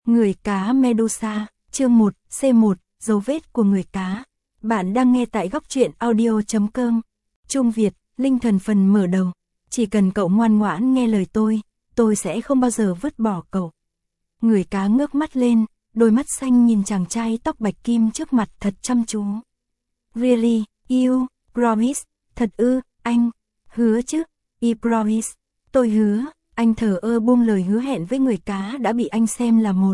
Người cá Medusa, chương 1, C1, dấu vết của người cá. Bạn đang nghe tại góc truyện audio.com. Trung Việt, linh thần phần mở đầu. Chỉ cần cậu ngoan ngoãn nghe lời tôi sẽ không bao giờ vứt bỏ cậu. Người cá ngước mắt lên, đôi mắt xanh nhìn chàng trai tóc bạch kim trước mặt thật chăm chú. Really, you, promise, thật ư, anh, hứa chứ, I promise, tôi hứa. Anh thờ ơ buông lời hứa hẹn với người cá đã bị anh xem là một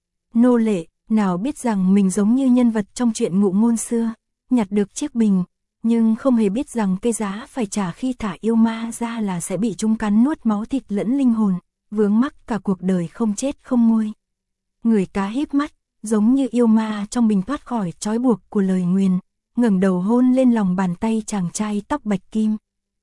nô lệ, nào biết rằng mình giống như nhân vật trong truyện ngụ ngôn xưa, nhặt được chiếc bình, nhưng không hề biết rằng cái giá phải trả khi thả yêu ma ra là sẽ bị chúng cắn nuốt máu thịt lẫn linh hồn, vướng mắc cả cuộc đời không chết không nguôi. Người cá híp mắt, giống như yêu ma trong bình thoát khỏi trói buộc của lời nguyền, ngẩng đầu hôn lên lòng bàn tay chàng trai tóc bạch kim.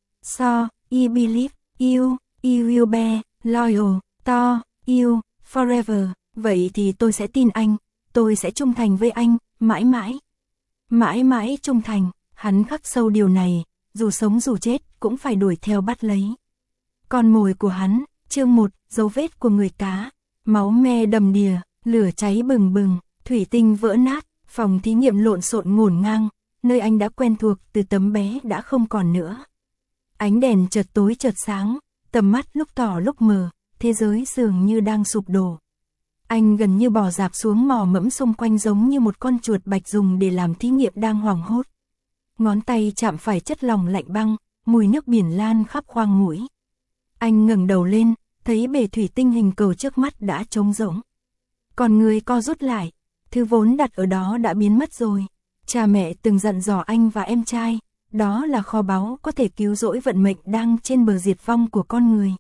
So, I believe, you will be loyal to you forever. Vậy thì tôi sẽ tin anh, tôi sẽ trung thành với anh, mãi mãi. Mãi mãi trung thành, hắn khắc sâu điều này, dù sống dù chết cũng phải đuổi theo bắt lấy. Con mồi của hắn, chương 1, dấu vết của người cá. Máu me đầm đìa, lửa cháy bừng bừng, thủy tinh vỡ nát, phòng thí nghiệm lộn xộn ngổn ngang, nơi anh đã quen thuộc từ tấm bé đã không còn nữa. Ánh đèn chợt tối chợt sáng, tầm mắt lúc tỏ lúc mờ, thế giới dường như đang sụp đổ. Anh gần như bò rạp xuống mò mẫm xung quanh giống như một con chuột bạch dùng để làm thí nghiệm đang hoảng hốt. Ngón tay chạm phải chất lỏng lạnh băng, mùi nước biển lan khắp khoang mũi. Anh ngẩng đầu lên, thấy bể thủy tinh hình cầu trước mắt đã trống rỗng. Còn người co rút lại, thứ vốn đặt ở đó đã biến mất rồi. Cha mẹ từng dặn dò anh và em trai, đó là kho báu có thể cứu rỗi vận mệnh đang trên bờ diệt vong của con người.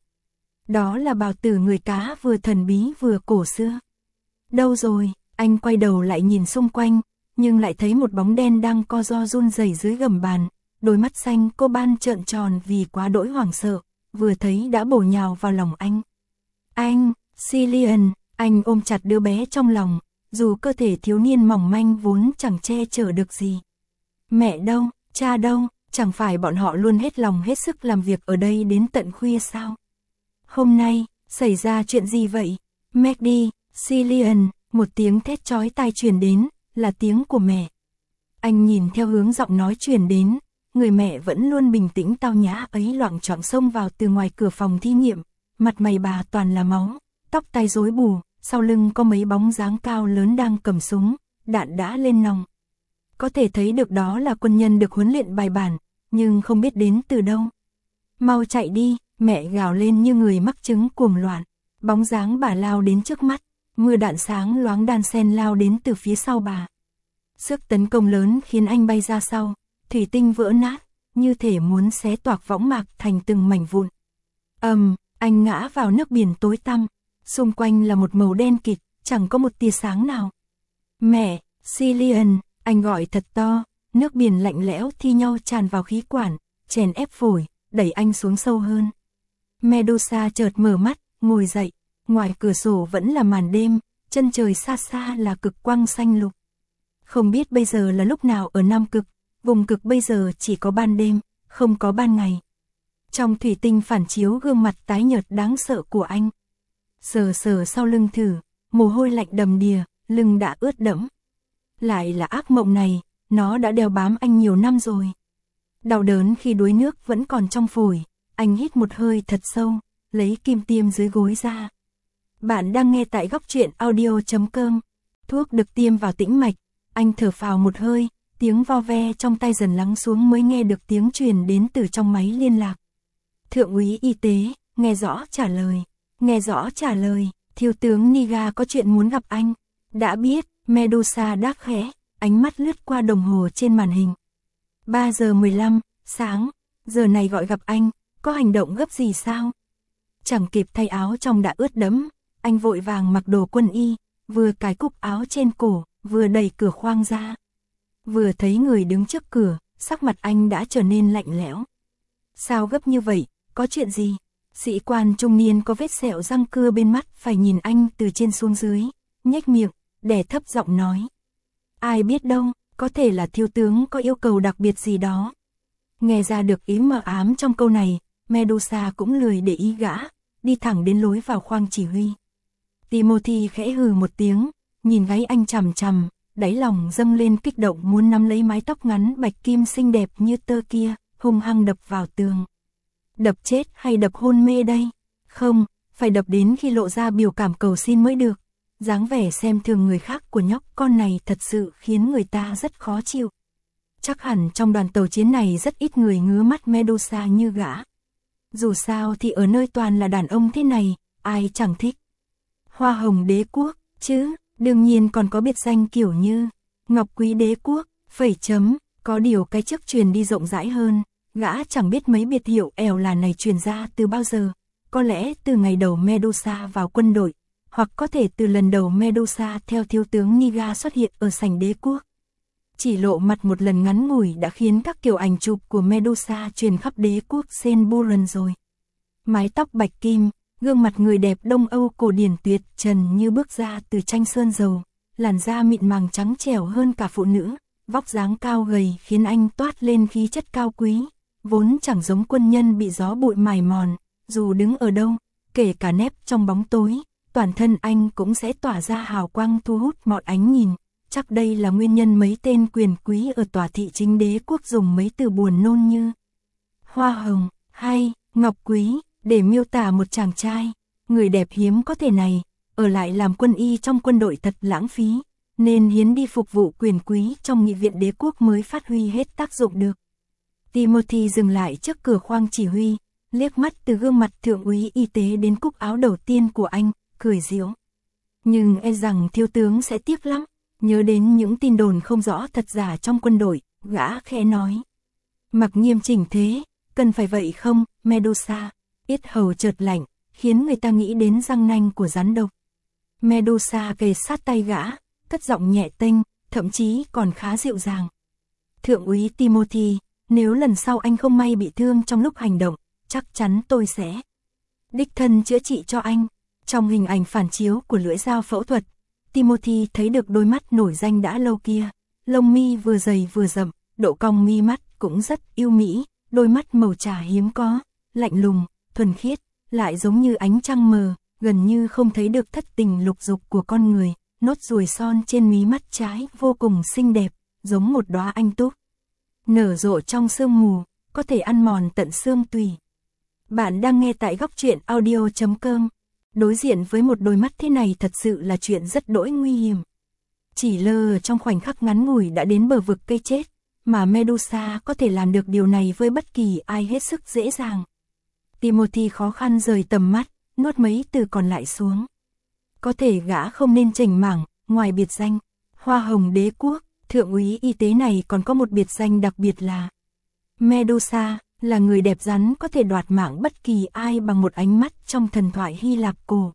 Đó là bào tử người cá vừa thần bí vừa cổ xưa. Đâu rồi? Anh quay đầu lại nhìn xung quanh, nhưng lại thấy một bóng đen đang co ro run rẩy dưới gầm bàn, đôi mắt xanh cô ban trợn tròn vì quá đỗi hoảng sợ, vừa thấy đã bổ nhào vào lòng anh. Anh, Cillian, anh ôm chặt đứa bé trong lòng, dù cơ thể thiếu niên mỏng manh vốn chẳng che chở được gì. Mẹ đâu, cha đâu, chẳng phải bọn họ luôn hết lòng hết sức làm việc ở đây đến tận khuya sao? Hôm nay, xảy ra chuyện gì vậy? Maggie, Cillian, một tiếng thét chói tai truyền đến, là tiếng của mẹ. Anh nhìn theo hướng giọng nói truyền đến, người mẹ vẫn luôn bình tĩnh tao nhã ấy loạng choạng xông vào từ ngoài cửa phòng thí nghiệm, mặt mày bà toàn là máu, tóc tai rối bù, sau lưng có mấy bóng dáng cao lớn đang cầm súng, đạn đã lên nòng. Có thể thấy được đó là quân nhân được huấn luyện bài bản, nhưng không biết đến từ đâu. Mau chạy đi, mẹ gào lên như người mắc chứng cuồng loạn. Bóng dáng bà lao đến trước mắt, mưa đạn sáng loáng đan xen lao đến từ phía sau bà. Sức tấn công lớn khiến anh bay ra sau, thủy tinh vỡ nát, như thể muốn xé toạc võng mạc thành từng mảnh vụn. Anh ngã vào nước biển tối tăm, xung quanh là một màu đen kịt, chẳng có một tia sáng nào. Mẹ, Cillian, anh gọi thật to, nước biển lạnh lẽo thi nhau tràn vào khí quản, chèn ép phổi, đẩy anh xuống sâu hơn. Medusa chợt mở mắt, ngồi dậy, ngoài cửa sổ vẫn là màn đêm, chân trời xa xa là cực quang xanh lục. Không biết bây giờ là lúc nào ở Nam Cực, vùng cực bây giờ chỉ có ban đêm, không có ban ngày. Trong thủy tinh phản chiếu gương mặt tái nhợt đáng sợ của anh. Sờ sờ sau lưng thử, mồ hôi lạnh đầm đìa, lưng đã ướt đẫm. Lại là ác mộng này, nó đã đeo bám anh nhiều năm rồi. Đau đớn khi đuối nước vẫn còn trong phổi, anh hít một hơi thật sâu, lấy kim tiêm dưới gối ra. Bạn đang nghe tại góc truyện audio.com. Thuốc được tiêm vào tĩnh mạch, anh thở phào một hơi, tiếng vo ve trong tay dần lắng xuống mới nghe được tiếng truyền đến từ trong máy liên lạc. Thượng úy y tế, nghe rõ trả lời, thiếu tướng Niga có chuyện muốn gặp anh. Đã biết, Medusa đáp khẽ, ánh mắt lướt qua đồng hồ trên màn hình. 3 giờ 15, sáng, giờ này gọi gặp anh, có hành động gấp gì sao? Chẳng kịp thay áo trong đã ướt đẫm, anh vội vàng mặc đồ quân y, vừa cài cúc áo trên cổ, vừa đẩy cửa khoang ra. Vừa thấy người đứng trước cửa, sắc mặt anh đã trở nên lạnh lẽo. Sao gấp như vậy, có chuyện gì? Sĩ quan trung niên có vết sẹo răng cưa bên mắt phải nhìn anh từ trên xuống dưới, nhếch miệng, đè thấp giọng nói. Ai biết đâu, có thể là thiếu tướng có yêu cầu đặc biệt gì đó. Nghe ra được ý mờ ám trong câu này, Medusa cũng lười để ý gã, đi thẳng đến lối vào khoang chỉ huy. Timothy khẽ hừ một tiếng, nhìn gáy anh chằm chằm, đáy lòng dâng lên kích động muốn nắm lấy mái tóc ngắn bạch kim xinh đẹp như tơ kia, hung hăng đập vào tường. Đập chết hay đập hôn mê đây? Không, phải đập đến khi lộ ra biểu cảm cầu xin mới được. Dáng vẻ xem thường người khác của nhóc con này thật sự khiến người ta rất khó chịu. Chắc hẳn trong đoàn tàu chiến này rất ít người ngứa mắt Medusa như gã. Dù sao thì ở nơi toàn là đàn ông thế này, ai chẳng thích. Hoa hồng đế quốc, chứ, đương nhiên còn có biệt danh kiểu như Ngọc quý đế quốc, phẩy chấm, có điều cái trước truyền đi rộng rãi hơn, gã chẳng biết mấy biệt hiệu ẻo là này truyền ra từ bao giờ, có lẽ từ ngày đầu Medusa vào quân đội, hoặc có thể từ lần đầu Medusa theo thiếu tướng Niga xuất hiện ở sảnh đế quốc. Chỉ lộ mặt một lần ngắn ngủi đã khiến các kiểu ảnh chụp của Medusa truyền khắp đế quốc Senburen rồi. Mái tóc bạch kim, gương mặt người đẹp Đông Âu cổ điển tuyệt trần như bước ra từ tranh sơn dầu, làn da mịn màng trắng trẻo hơn cả phụ nữ, vóc dáng cao gầy khiến anh toát lên khí chất cao quý, vốn chẳng giống quân nhân bị gió bụi mài mòn, dù đứng ở đâu, kể cả nép trong bóng tối, toàn thân anh cũng sẽ tỏa ra hào quang thu hút mọi ánh nhìn. Chắc đây là nguyên nhân mấy tên quyền quý ở tòa thị chính đế quốc dùng mấy từ buồn nôn như hoa hồng hay ngọc quý để miêu tả một chàng trai, người đẹp hiếm có thể này, ở lại làm quân y trong quân đội thật lãng phí, nên hiến đi phục vụ quyền quý trong nghị viện đế quốc mới phát huy hết tác dụng được. Timothy dừng lại trước cửa khoang chỉ huy, liếc mắt từ gương mặt thượng úy y tế đến cúc áo đầu tiên của anh, cười giễu. Nhưng e rằng thiếu tướng sẽ tiếc lắm. Nhớ đến những tin đồn không rõ thật giả trong quân đội, gã khẽ nói. Mặc nghiêm chỉnh thế, cần phải vậy không, Medusa? Yết hầu chợt lạnh, khiến người ta nghĩ đến răng nanh của rắn độc. Medusa kề sát tay gã, cất giọng nhẹ tênh, thậm chí còn khá dịu dàng. Thượng úy Timothy, nếu lần sau anh không may bị thương trong lúc hành động, chắc chắn tôi sẽ đích thân chữa trị cho anh. Trong hình ảnh phản chiếu của lưỡi dao phẫu thuật, Timothy thấy được đôi mắt nổi danh đã lâu kia, lông mi vừa dày vừa rậm, độ cong mi mắt cũng rất yêu mỹ, đôi mắt màu trà hiếm có, lạnh lùng, thuần khiết, lại giống như ánh trăng mờ, gần như không thấy được thất tình lục dục của con người, nốt ruồi son trên mí mắt trái vô cùng xinh đẹp, giống một đóa anh túc. Nở rộ trong sương mù, có thể ăn mòn tận xương tủy. Bạn đang nghe tại góc truyện audio.com. Đối diện với một đôi mắt thế này thật sự là chuyện rất đỗi nguy hiểm. Chỉ lơ trong khoảnh khắc ngắn ngủi đã đến bờ vực cây chết, mà Medusa có thể làm được điều này với bất kỳ ai hết sức dễ dàng. Timothy khó khăn rời tầm mắt, nuốt mấy từ còn lại xuống. Có thể gã không nên chỉnh mảng, ngoài biệt danh Hoa hồng đế quốc, thượng úy y tế này còn có một biệt danh đặc biệt là Medusa. Là người đẹp rắn có thể đoạt mạng bất kỳ ai bằng một ánh mắt trong thần thoại Hy Lạp cổ.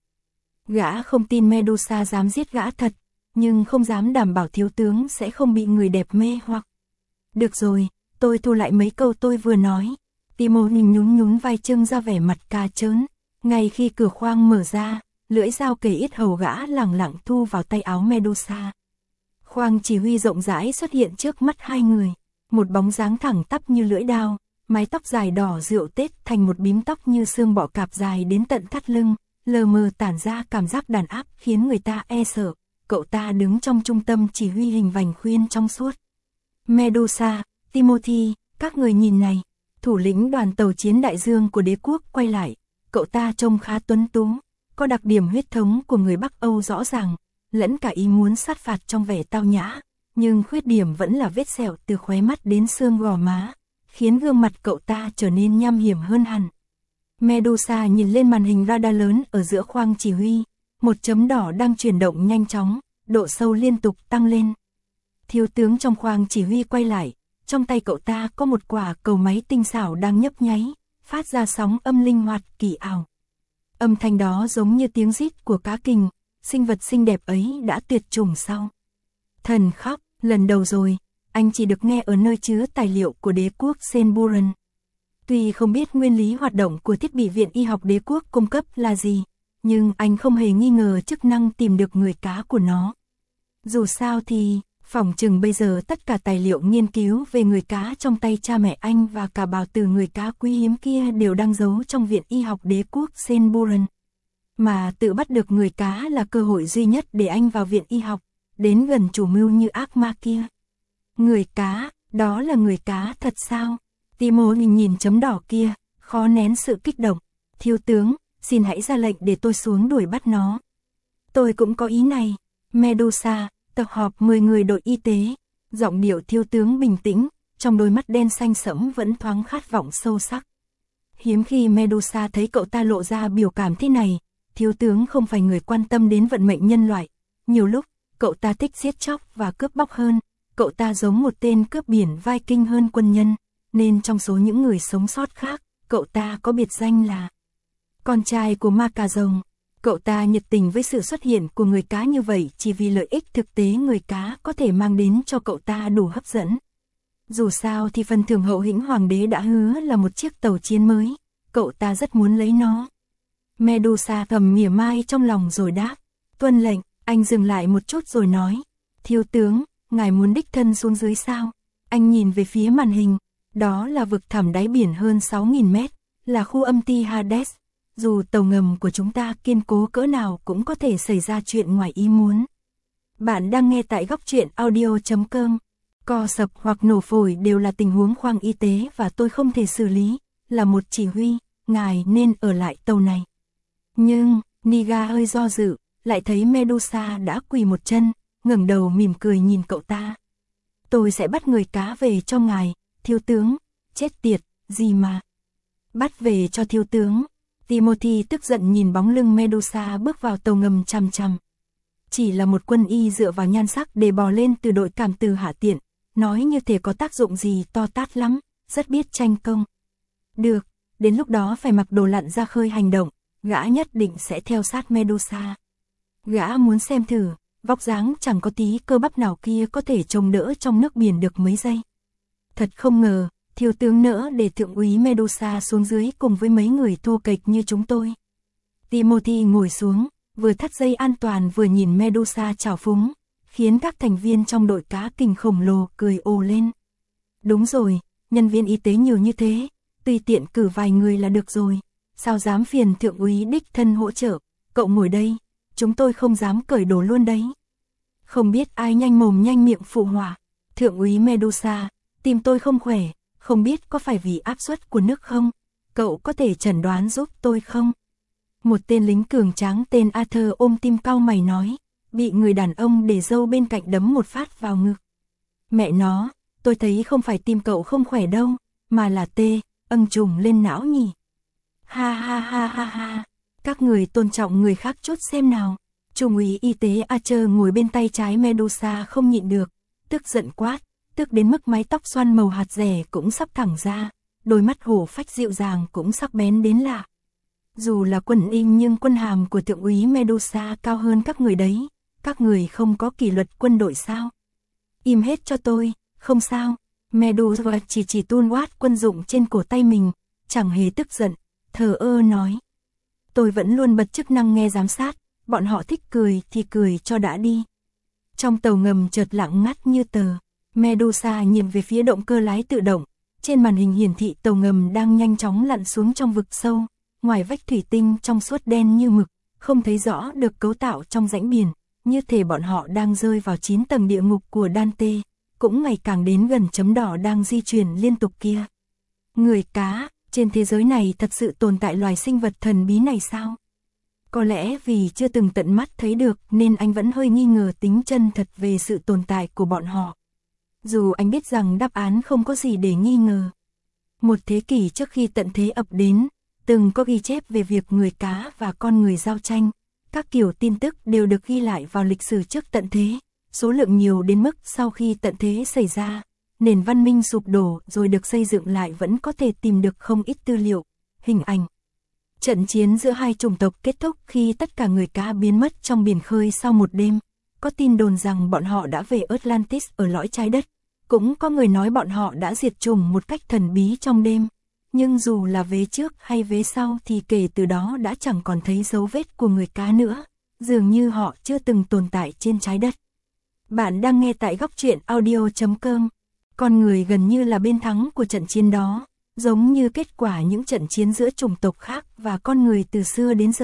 Gã không tin Medusa dám giết gã thật, nhưng không dám đảm bảo thiếu tướng sẽ không bị người đẹp mê hoặc. Được rồi, tôi thu lại mấy câu tôi vừa nói. Timothy nhún vai trưng ra vẻ mặt ca trớn. Ngay khi cửa khoang mở ra, lưỡi dao kề yết hầu gã lẳng lặng thu vào tay áo Medusa. Khoang chỉ huy rộng rãi xuất hiện trước mắt hai người, một bóng dáng thẳng tắp như lưỡi dao. Mái tóc dài đỏ rượu tết thành một bím tóc như xương bọ cạp dài đến tận thắt lưng, lờ mờ tản ra cảm giác đàn áp khiến người ta e sợ. Cậu ta đứng trong trung tâm chỉ huy hình vành khuyên trong suốt. Medusa, Timothy, các người nhìn này. Thủ lĩnh đoàn tàu chiến đại dương của đế quốc quay lại. Cậu ta trông khá tuấn tú, có đặc điểm huyết thống của người Bắc Âu rõ ràng, lẫn cả ý muốn sát phạt trong vẻ tao nhã. Nhưng khuyết điểm vẫn là vết sẹo từ khóe mắt đến xương gò má, khiến gương mặt cậu ta trở nên nham hiểm hơn hẳn. Medusa nhìn lên màn hình radar lớn ở giữa khoang chỉ huy, một chấm đỏ đang chuyển động nhanh chóng, độ sâu liên tục tăng lên. Thiếu tướng trong khoang chỉ huy quay lại, trong tay cậu ta có một quả cầu máy tinh xảo đang nhấp nháy, phát ra sóng âm linh hoạt kỳ ảo. Âm thanh đó giống như tiếng rít của cá kình, sinh vật xinh đẹp ấy đã tuyệt chủng sau. Thần khóc, lần đầu rồi. Anh chỉ được nghe ở nơi chứa tài liệu của đế quốc Senburen. Tuy không biết nguyên lý hoạt động của thiết bị viện y học đế quốc cung cấp là gì, nhưng anh không hề nghi ngờ chức năng tìm được người cá của nó. Dù sao thì, phỏng chừng bây giờ tất cả tài liệu nghiên cứu về người cá trong tay cha mẹ anh và cả bào tử người cá quý hiếm kia đều đang giấu trong viện y học đế quốc Senburen. Mà tự bắt được người cá là cơ hội duy nhất để anh vào viện y học, đến gần chủ mưu như ác ma kia. Người cá, đó là người cá thật sao? Timo nhìn chấm đỏ kia, khó nén sự kích động. Thiếu tướng, xin hãy ra lệnh để tôi xuống đuổi bắt nó. Tôi cũng có ý này. Medusa, tập họp 10 người đội y tế. Giọng điệu thiếu tướng bình tĩnh, trong đôi mắt đen xanh sẫm vẫn thoáng khát vọng sâu sắc. Hiếm khi Medusa thấy cậu ta lộ ra biểu cảm thế này. Thiếu tướng không phải người quan tâm đến vận mệnh nhân loại. Nhiều lúc, cậu ta thích giết chóc và cướp bóc hơn. Cậu ta giống một tên cướp biển Viking hơn quân nhân. Nên trong số những người sống sót khác, cậu ta có biệt danh là con trai của ma cà rồng. Cậu ta nhiệt tình với sự xuất hiện của người cá như vậy chỉ vì lợi ích thực tế người cá có thể mang đến cho cậu ta đủ hấp dẫn. Dù sao thì phần thưởng hậu hĩnh hoàng đế đã hứa là một chiếc tàu chiến mới, cậu ta rất muốn lấy nó. Medusa thầm mỉa mai trong lòng rồi đáp, tuân lệnh. Anh dừng lại một chút rồi nói, thiếu tướng, ngài muốn đích thân xuống dưới sao? Anh nhìn về phía màn hình, đó là vực thẳm đáy biển hơn 6.000 mét, là khu âm ti Hades. Dù tàu ngầm của chúng ta kiên cố cỡ nào cũng có thể xảy ra chuyện ngoài ý muốn. Bạn đang nghe tại góc truyện audio.com. Co sập hoặc nổ phổi đều là tình huống khoang y tế và tôi không thể xử lý, là một chỉ huy, ngài nên ở lại tàu này. Nhưng, Niga hơi do dự, lại thấy Medusa đã quỳ một chân, ngẩng đầu mỉm cười nhìn cậu ta. Tôi sẽ bắt người cá về cho ngài, thiếu tướng. Chết tiệt, gì mà bắt về cho thiếu tướng. Timothy tức giận nhìn bóng lưng Medusa bước vào tàu ngầm chằm chằm. Chỉ là một quân y dựa vào nhan sắc để bò lên từ đội cảm từ hạ tiện, nói như thể có tác dụng gì to tát lắm, rất biết tranh công. Được, đến lúc đó phải mặc đồ lặn ra khơi hành động, gã nhất định sẽ theo sát Medusa. Gã muốn xem thử, vóc dáng chẳng có tí cơ bắp nào kia có thể chống đỡ trong nước biển được mấy giây. Thật không ngờ, thiếu tướng nỡ để thượng úy Medusa xuống dưới cùng với mấy người thô kệch như chúng tôi. Timothy ngồi xuống, vừa thắt dây an toàn vừa nhìn Medusa trào phúng, khiến các thành viên trong đội cá kình khổng lồ cười ồ lên. Đúng rồi, nhân viên y tế nhiều như thế, tùy tiện cử vài người là được rồi, sao dám phiền thượng úy đích thân hỗ trợ, cậu ngồi đây, chúng tôi không dám cởi đồ luôn đấy. Không biết ai nhanh mồm nhanh miệng phụ họa, thượng úy Medusa, tim tôi không khỏe, không biết có phải vì áp suất của nước không, cậu có thể chẩn đoán giúp tôi không? Một tên lính cường tráng tên Arthur ôm tim cau mày nói, bị người đàn ông để dâu bên cạnh đấm một phát vào ngực. Mẹ nó, tôi thấy không phải tim cậu không khỏe đâu, mà là âng trùng lên não nhỉ. Ha ha ha ha ha, các người tôn trọng người khác chút xem nào. Trung úy y tế Archer ngồi bên tay trái Medusa không nhịn được, tức giận quát, tức đến mức mái tóc xoăn màu hạt rẻ cũng sắp thẳng ra, đôi mắt hổ phách dịu dàng cũng sắc bén đến lạ. Dù là quân in nhưng quân hàm của thượng úy Medusa cao hơn các người đấy, các người không có kỷ luật quân đội sao? Im hết cho tôi, không sao. Medusa chỉ tuôn quát quân dụng trên cổ tay mình, chẳng hề tức giận, thờ ơ nói. Tôi vẫn luôn bật chức năng nghe giám sát, bọn họ thích cười thì cười cho đã đi. Trong tàu ngầm chợt lặng ngắt như tờ, Medusa nhìn về phía động cơ lái tự động, trên màn hình hiển thị tàu ngầm đang nhanh chóng lặn xuống trong vực sâu, ngoài vách thủy tinh trong suốt đen như mực, không thấy rõ được cấu tạo trong rãnh biển, như thể bọn họ đang rơi vào 9 tầng địa ngục của Dante, cũng ngày càng đến gần chấm đỏ đang di chuyển liên tục kia. Người cá, trên thế giới này thật sự tồn tại loài sinh vật thần bí này sao? Có lẽ vì chưa từng tận mắt thấy được nên anh vẫn hơi nghi ngờ tính chân thật về sự tồn tại của bọn họ. Dù anh biết rằng đáp án không có gì để nghi ngờ. Một thế kỷ trước khi tận thế ập đến, từng có ghi chép về việc người cá và con người giao tranh. Các kiểu tin tức đều được ghi lại vào lịch sử trước tận thế, số lượng nhiều đến mức sau khi tận thế xảy ra, nền văn minh sụp đổ rồi được xây dựng lại vẫn có thể tìm được không ít tư liệu, hình ảnh. Trận chiến giữa hai chủng tộc kết thúc khi tất cả người cá biến mất trong biển khơi sau một đêm. Có tin đồn rằng bọn họ đã về Atlantis ở lõi trái đất. Cũng có người nói bọn họ đã diệt chủng một cách thần bí trong đêm. Nhưng dù là vế trước hay vế sau thì kể từ đó đã chẳng còn thấy dấu vết của người cá nữa. Dường như họ chưa từng tồn tại trên trái đất. Bạn đang nghe tại góc truyện audio.com. Con người gần như là bên thắng của trận chiến đó. Giống như kết quả những trận chiến giữa chủng tộc khác và con người từ xưa đến giờ,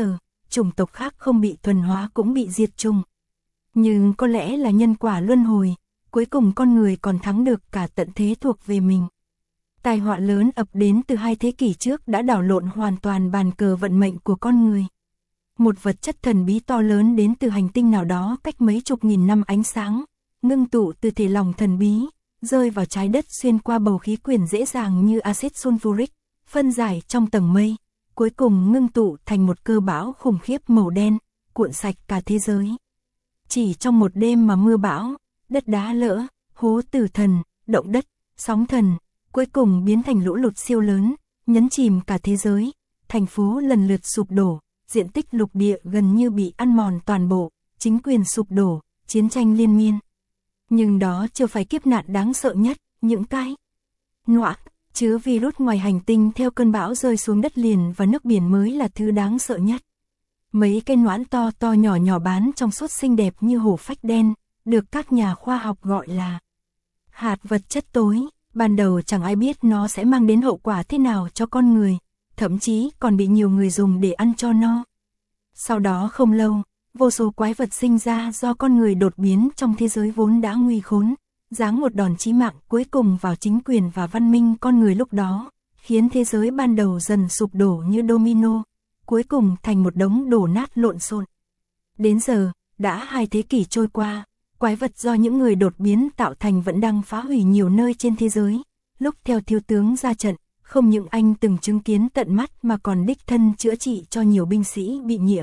chủng tộc khác không bị thuần hóa cũng bị diệt chủng. Nhưng có lẽ là nhân quả luân hồi, cuối cùng con người còn thắng được cả tận thế thuộc về mình. Tai họa lớn ập đến từ 2 thế kỷ trước đã đảo lộn hoàn toàn bàn cờ vận mệnh của con người. Một vật chất thần bí to lớn đến từ hành tinh nào đó cách mấy chục nghìn năm ánh sáng, ngưng tụ từ thể lỏng thần bí, rơi vào trái đất xuyên qua bầu khí quyển dễ dàng như axit sulfuric, phân giải trong tầng mây, cuối cùng ngưng tụ thành một cơn bão khủng khiếp màu đen, cuộn sạch cả thế giới. Chỉ trong một đêm mà mưa bão, đất đá lỡ, hố tử thần, động đất, sóng thần, cuối cùng biến thành lũ lụt siêu lớn, nhấn chìm cả thế giới, thành phố lần lượt sụp đổ, diện tích lục địa gần như bị ăn mòn toàn bộ, chính quyền sụp đổ, chiến tranh liên miên. Nhưng đó chưa phải kiếp nạn đáng sợ nhất, những cái noãn chứa virus ngoài hành tinh theo cơn bão rơi xuống đất liền và nước biển mới là thứ đáng sợ nhất. Mấy cái noãn to to nhỏ nhỏ bán trong suốt xinh đẹp như hổ phách đen, được các nhà khoa học gọi là hạt vật chất tối. Ban đầu chẳng ai biết nó sẽ mang đến hậu quả thế nào cho con người, thậm chí còn bị nhiều người dùng để ăn cho no. Sau đó không lâu, vô số quái vật sinh ra do con người đột biến trong thế giới vốn đã nguy khốn, giáng một đòn chí mạng cuối cùng vào chính quyền và văn minh con người lúc đó, khiến thế giới ban đầu dần sụp đổ như domino, cuối cùng thành một đống đổ nát lộn xộn. Đến giờ, đã 2 thế kỷ trôi qua, quái vật do những người đột biến tạo thành vẫn đang phá hủy nhiều nơi trên thế giới. Lúc theo thiếu tướng ra trận, không những anh từng chứng kiến tận mắt mà còn đích thân chữa trị cho nhiều binh sĩ bị nhiễm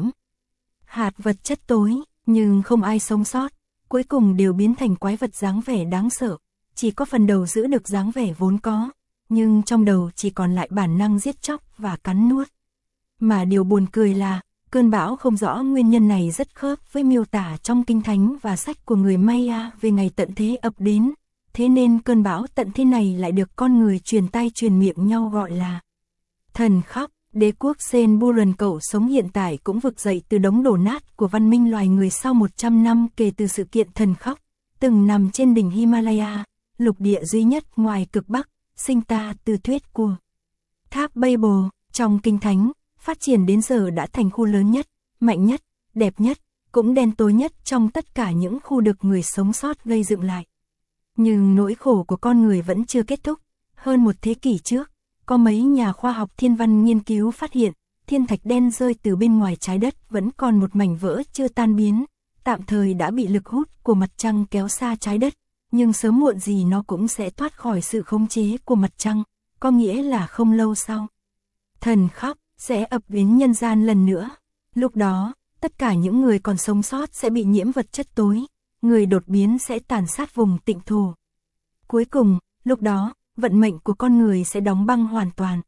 hạt vật chất tối, nhưng không ai sống sót, cuối cùng đều biến thành quái vật dáng vẻ đáng sợ, chỉ có phần đầu giữ được dáng vẻ vốn có, nhưng trong đầu chỉ còn lại bản năng giết chóc và cắn nuốt. Mà điều buồn cười là, cơn bão không rõ nguyên nhân này rất khớp với miêu tả trong kinh thánh và sách của người Maya về ngày tận thế ập đến, thế nên cơn bão tận thế này lại được con người truyền tai truyền miệng nhau gọi là thần khóc. Đế quốc Senburan cậu sống hiện tại cũng vực dậy từ đống đổ nát của văn minh loài người sau 100 năm kể từ sự kiện thần khóc, từng nằm trên đỉnh Himalaya, lục địa duy nhất ngoài cực Bắc, sinh ta từ thuyết của tháp Babel, trong kinh thánh, phát triển đến giờ đã thành khu lớn nhất, mạnh nhất, đẹp nhất, cũng đen tối nhất trong tất cả những khu được người sống sót gây dựng lại. Nhưng nỗi khổ của con người vẫn chưa kết thúc. Hơn 1 thế kỷ trước, có mấy nhà khoa học thiên văn nghiên cứu phát hiện, thiên thạch đen rơi từ bên ngoài trái đất vẫn còn một mảnh vỡ chưa tan biến, tạm thời đã bị lực hút của mặt trăng kéo xa trái đất, nhưng sớm muộn gì nó cũng sẽ thoát khỏi sự khống chế của mặt trăng, có nghĩa là không lâu sau, thần khóc sẽ ập đến nhân gian lần nữa. Lúc đó, tất cả những người còn sống sót sẽ bị nhiễm vật chất tối, người đột biến sẽ tàn sát vùng tịnh thổ. Cuối cùng, lúc đó, vận mệnh của con người sẽ đóng băng hoàn toàn.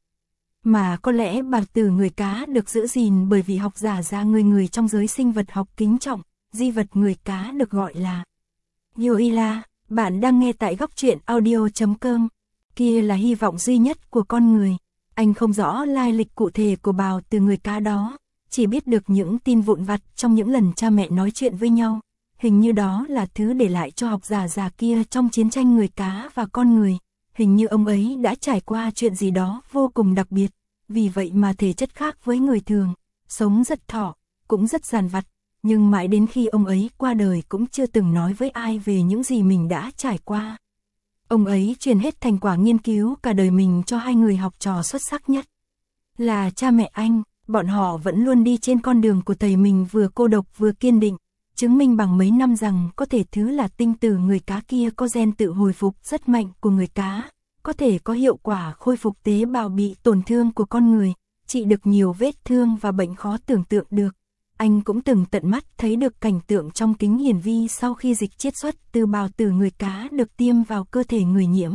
Mà có lẽ bạc từ người cá được giữ gìn bởi vì học giả ra người trong giới sinh vật học kính trọng, di vật người cá được gọi là Yoila. Bạn đang nghe tại góc truyện audio.com. Kia là hy vọng duy nhất của con người. Anh không rõ lai lịch cụ thể của bào từ người cá đó, chỉ biết được những tin vụn vặt trong những lần cha mẹ nói chuyện với nhau. Hình như đó là thứ để lại cho học giả già kia trong chiến tranh người cá và con người. Hình như ông ấy đã trải qua chuyện gì đó vô cùng đặc biệt, vì vậy mà thể chất khác với người thường, sống rất thọ, cũng rất dằn vặt, nhưng mãi đến khi ông ấy qua đời cũng chưa từng nói với ai về những gì mình đã trải qua. Ông ấy truyền hết thành quả nghiên cứu cả đời mình cho 2 người học trò xuất sắc nhất. Là cha mẹ anh, bọn họ vẫn luôn đi trên con đường của thầy mình vừa cô độc vừa kiên định, chứng minh bằng mấy năm rằng có thể thứ là tinh tử người cá kia có gen tự hồi phục rất mạnh của người cá, có thể có hiệu quả khôi phục tế bào bị tổn thương của con người, trị được nhiều vết thương và bệnh khó tưởng tượng được. Anh cũng từng tận mắt thấy được cảnh tượng trong kính hiển vi sau khi dịch chiết xuất từ bào tử người cá được tiêm vào cơ thể người nhiễm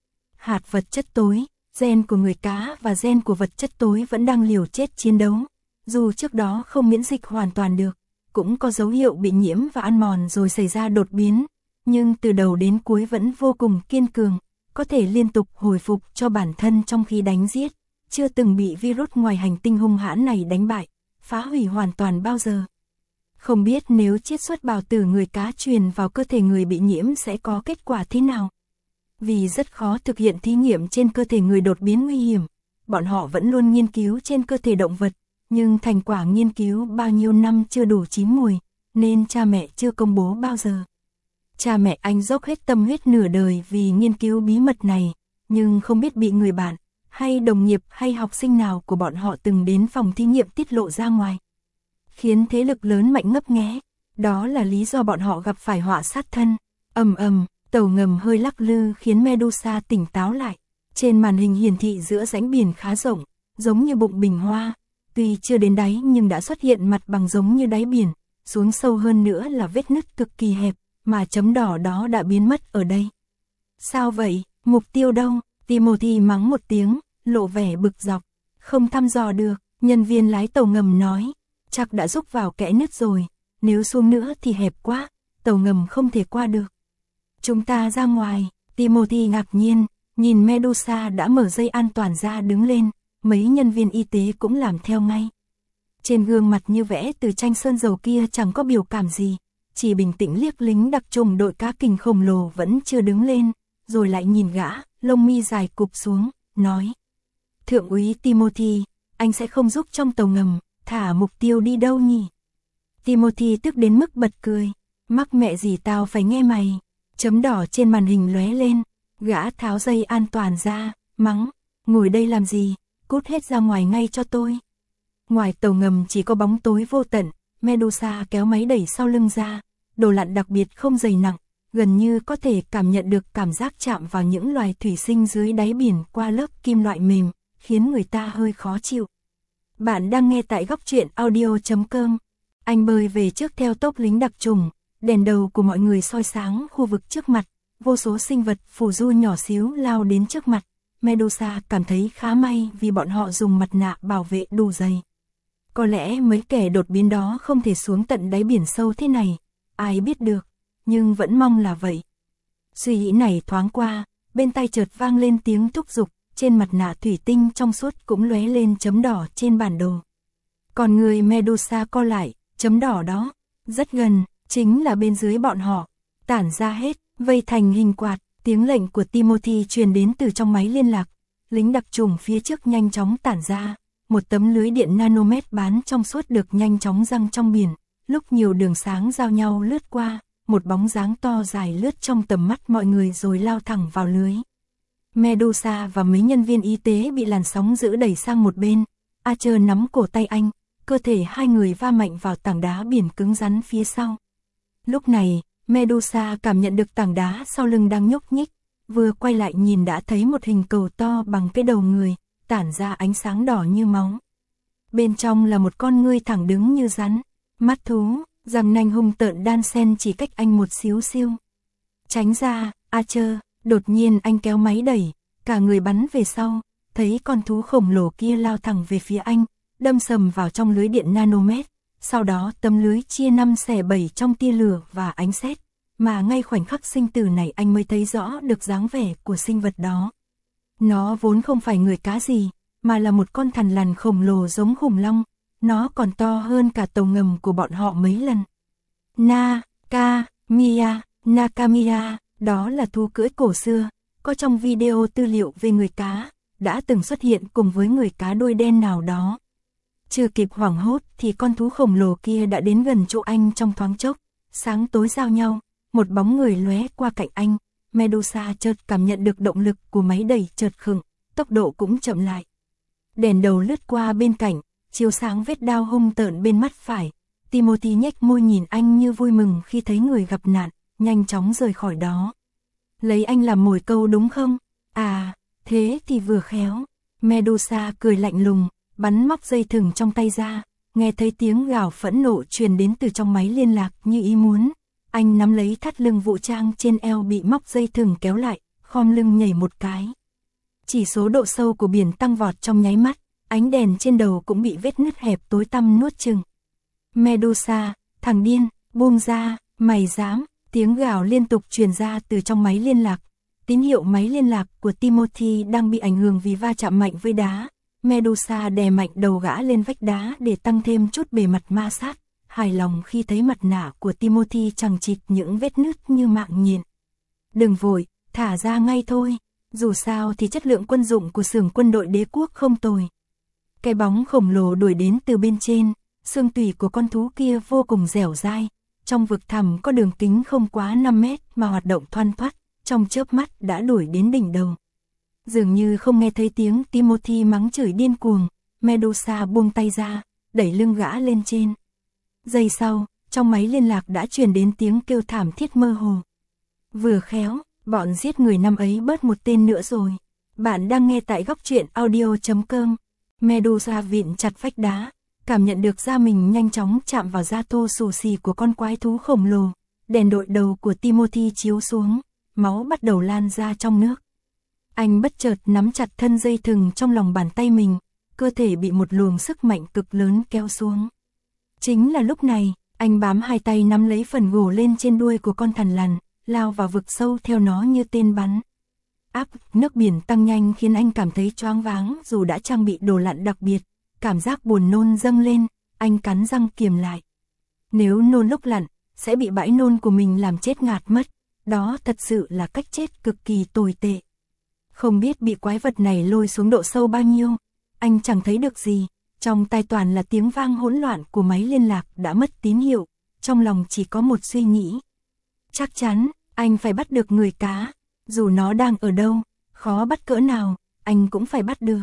hạt vật chất tối, gen của người cá và gen của vật chất tối vẫn đang liều chết chiến đấu, dù trước đó không miễn dịch hoàn toàn được, cũng có dấu hiệu bị nhiễm và ăn mòn rồi xảy ra đột biến, nhưng từ đầu đến cuối vẫn vô cùng kiên cường, có thể liên tục hồi phục cho bản thân trong khi đánh giết, chưa từng bị virus ngoài hành tinh hung hãn này đánh bại, phá hủy hoàn toàn bao giờ. Không biết nếu chiết xuất bào tử người cá truyền vào cơ thể người bị nhiễm sẽ có kết quả thế nào. Vì rất khó thực hiện thí nghiệm trên cơ thể người đột biến nguy hiểm, bọn họ vẫn luôn nghiên cứu trên cơ thể động vật, nhưng thành quả nghiên cứu bao nhiêu năm chưa đủ chín mùi, nên cha mẹ chưa công bố bao giờ. Cha mẹ anh dốc hết tâm huyết nửa đời vì nghiên cứu bí mật này, nhưng không biết bị người bạn, hay đồng nghiệp hay học sinh nào của bọn họ từng đến phòng thí nghiệm tiết lộ ra ngoài. Khiến thế lực lớn mạnh ngấp nghé, đó là lý do bọn họ gặp phải họa sát thân. Ầm ầm, tàu ngầm hơi lắc lư khiến Medusa tỉnh táo lại. Trên màn hình hiển thị giữa rãnh biển khá rộng, giống như bụng bình hoa, tuy chưa đến đáy nhưng đã xuất hiện mặt bằng giống như đáy biển, xuống sâu hơn nữa là vết nứt cực kỳ hẹp, mà chấm đỏ đó đã biến mất ở đây. Sao vậy, mục tiêu đâu? Timothy mắng một tiếng, lộ vẻ bực dọc. Không thăm dò được, nhân viên lái tàu ngầm nói, chắc đã rúc vào kẽ nứt rồi, nếu xuống nữa thì hẹp quá, tàu ngầm không thể qua được. Chúng ta ra ngoài, Timothy ngạc nhiên, nhìn Medusa đã mở dây an toàn ra đứng lên, mấy nhân viên y tế cũng làm theo ngay. Trên gương mặt như vẽ từ tranh sơn dầu kia chẳng có biểu cảm gì, chỉ bình tĩnh liếc lính đặc trùng đội cá kình khổng lồ vẫn chưa đứng lên, rồi lại nhìn gã, lông mi dài cụp xuống, nói. Thượng úy Timothy, anh sẽ không giúp trong tàu ngầm, thả mục tiêu đi đâu nhỉ? Timothy tức đến mức bật cười, mắc mẹ gì tao phải nghe mày. Chấm đỏ trên màn hình lóe lên, gã tháo dây an toàn ra, mắng, ngồi đây làm gì, cút hết ra ngoài ngay cho tôi. Ngoài tàu ngầm chỉ có bóng tối vô tận, Medusa kéo máy đẩy sau lưng ra, đồ lặn đặc biệt không dày nặng, gần như có thể cảm nhận được cảm giác chạm vào những loài thủy sinh dưới đáy biển qua lớp kim loại mềm, khiến người ta hơi khó chịu. Bạn đang nghe tại góc truyện audio.com. Anh bơi về trước theo tốp lính đặc trùng, đèn đầu của mọi người soi sáng khu vực trước mặt, vô số sinh vật phù du nhỏ xíu lao đến trước mặt. Medusa cảm thấy khá may vì bọn họ dùng mặt nạ bảo vệ đủ dày. Có lẽ mấy kẻ đột biến đó không thể xuống tận đáy biển sâu thế này, ai biết được, nhưng vẫn mong là vậy. Suy nghĩ này thoáng qua, bên tai chợt vang lên tiếng thúc giục, trên mặt nạ thủy tinh trong suốt cũng lóe lên chấm đỏ trên bản đồ. Còn người Medusa co lại, chấm đỏ đó, rất gần, chính là bên dưới bọn họ, tản ra hết, vây thành hình quạt, tiếng lệnh của Timothy truyền đến từ trong máy liên lạc, lính đặc trùng phía trước nhanh chóng tản ra, một tấm lưới điện nanomet bán trong suốt được nhanh chóng giăng trong biển, lúc nhiều đường sáng giao nhau lướt qua, một bóng dáng to dài lướt trong tầm mắt mọi người rồi lao thẳng vào lưới. Medusa và mấy nhân viên y tế bị làn sóng dữ đẩy sang một bên, Archer nắm cổ tay anh, cơ thể hai người va mạnh vào tảng đá biển cứng rắn phía sau. Lúc này, Medusa cảm nhận được tảng đá sau lưng đang nhúc nhích, vừa quay lại nhìn đã thấy một hình cầu to bằng cái đầu người, tản ra ánh sáng đỏ như máu. Bên trong là một con ngươi thẳng đứng như rắn, mắt thú, răng nanh hung tợn đan xen chỉ cách anh một xíu xiu. Tránh ra, Archer, đột nhiên anh kéo máy đẩy, cả người bắn về sau, thấy con thú khổng lồ kia lao thẳng về phía anh, đâm sầm vào trong lưới điện nanomet. Sau đó tấm lưới chia 5 xẻ 7 trong tia lửa và ánh sét, mà ngay khoảnh khắc sinh tử này anh mới thấy rõ được dáng vẻ của sinh vật đó. Nó vốn không phải người cá gì, mà là một con thằn lằn khổng lồ giống khủng long, nó còn to hơn cả tàu ngầm của bọn họ mấy lần. Nakamiya, đó là thú cưỡi cổ xưa, có trong video tư liệu về người cá, đã từng xuất hiện cùng với người cá đuôi đen nào đó. Chưa kịp hoảng hốt thì con thú khổng lồ kia đã đến gần chỗ anh trong thoáng chốc, sáng tối giao nhau, một bóng người lóe qua cạnh anh, Medusa chợt cảm nhận được động lực của máy đẩy chợt khựng, tốc độ cũng chậm lại. Đèn đầu lướt qua bên cạnh, chiếu sáng vết đao hung tợn bên mắt phải, Timothy nhếch môi nhìn anh như vui mừng khi thấy người gặp nạn, nhanh chóng rời khỏi đó. Lấy anh làm mồi câu đúng không? À, thế thì vừa khéo. Medusa cười lạnh lùng, bắn móc dây thừng trong tay ra, nghe thấy tiếng gào phẫn nộ truyền đến từ trong máy liên lạc như ý muốn. Anh nắm lấy thắt lưng vũ trang trên eo bị móc dây thừng kéo lại, khom lưng nhảy một cái. Chỉ số độ sâu của biển tăng vọt trong nháy mắt, ánh đèn trên đầu cũng bị vết nứt hẹp tối tăm nuốt chừng. Medusa, thằng điên, buông ra, mày dám, tiếng gào liên tục truyền ra từ trong máy liên lạc. Tín hiệu máy liên lạc của Timothy đang bị ảnh hưởng vì va chạm mạnh với đá. Medusa đè mạnh đầu gã lên vách đá để tăng thêm chút bề mặt ma sát, hài lòng khi thấy mặt nạ của Timothy chằng chịt những vết nứt như mạng nhện. Đừng vội, thả ra ngay thôi, dù sao thì chất lượng quân dụng của xưởng quân đội đế quốc không tồi. Cái bóng khổng lồ đuổi đến từ bên trên, xương tủy của con thú kia vô cùng dẻo dai, trong vực thẳm có đường kính không quá 5 mét mà hoạt động thoăn thoắt, trong chớp mắt đã đuổi đến đỉnh đầu. Dường như không nghe thấy tiếng Timothy mắng chửi điên cuồng, Medusa buông tay ra, đẩy lưng gã lên trên. Giây sau, trong máy liên lạc đã truyền đến tiếng kêu thảm thiết mơ hồ. Vừa khéo, bọn giết người năm ấy bớt một tên nữa rồi. Bạn đang nghe tại góc truyện audio.com. Medusa vịn chặt vách đá, cảm nhận được da mình nhanh chóng chạm vào da thô xù xì của con quái thú khổng lồ. Đèn đội đầu của Timothy chiếu xuống, máu bắt đầu lan ra trong nước. Anh bất chợt nắm chặt thân dây thừng trong lòng bàn tay mình, cơ thể bị một luồng sức mạnh cực lớn kéo xuống. Chính là lúc này, anh bám hai tay nắm lấy phần gỗ lên trên đuôi của con thằn lằn, lao vào vực sâu theo nó như tên bắn. Áp nước biển tăng nhanh khiến anh cảm thấy choáng váng dù đã trang bị đồ lặn đặc biệt, cảm giác buồn nôn dâng lên, anh cắn răng kiềm lại. Nếu nôn lúc lặn, sẽ bị bãi nôn của mình làm chết ngạt mất, đó thật sự là cách chết cực kỳ tồi tệ. Không biết bị quái vật này lôi xuống độ sâu bao nhiêu, anh chẳng thấy được gì, trong tai toàn là tiếng vang hỗn loạn của máy liên lạc đã mất tín hiệu, trong lòng chỉ có một suy nghĩ. Chắc chắn, anh phải bắt được người cá, dù nó đang ở đâu, khó bắt cỡ nào, anh cũng phải bắt được.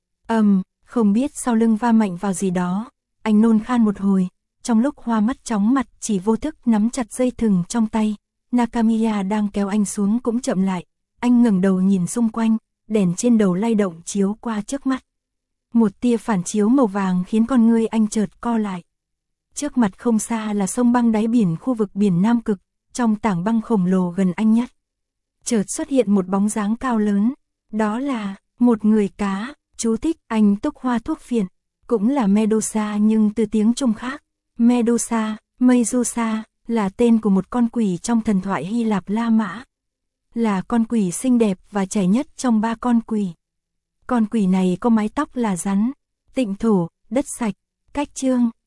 Không biết sau lưng va mạnh vào gì đó, anh nôn khan một hồi, trong lúc hoa mắt chóng mặt chỉ vô thức nắm chặt dây thừng trong tay, Nakamiya đang kéo anh xuống cũng chậm lại, anh ngẩng đầu nhìn xung quanh, đèn trên đầu lay động chiếu qua trước mắt. Một tia phản chiếu màu vàng khiến con ngươi anh chợt co lại. Trước mặt không xa là sông băng đáy biển khu vực biển Nam Cực, trong tảng băng khổng lồ gần anh nhất. Chợt xuất hiện một bóng dáng cao lớn, đó là một người cá, chú thích anh túc hoa thuốc phiện, cũng là Medusa nhưng từ tiếng Trung khác. Medusa, Medusa, là tên của một con quỷ trong thần thoại Hy Lạp La Mã. Là con quỷ xinh đẹp và trẻ nhất trong 3 con quỷ. Con quỷ này có mái tóc là rắn, tịnh thổ, đất sạch, cách chương.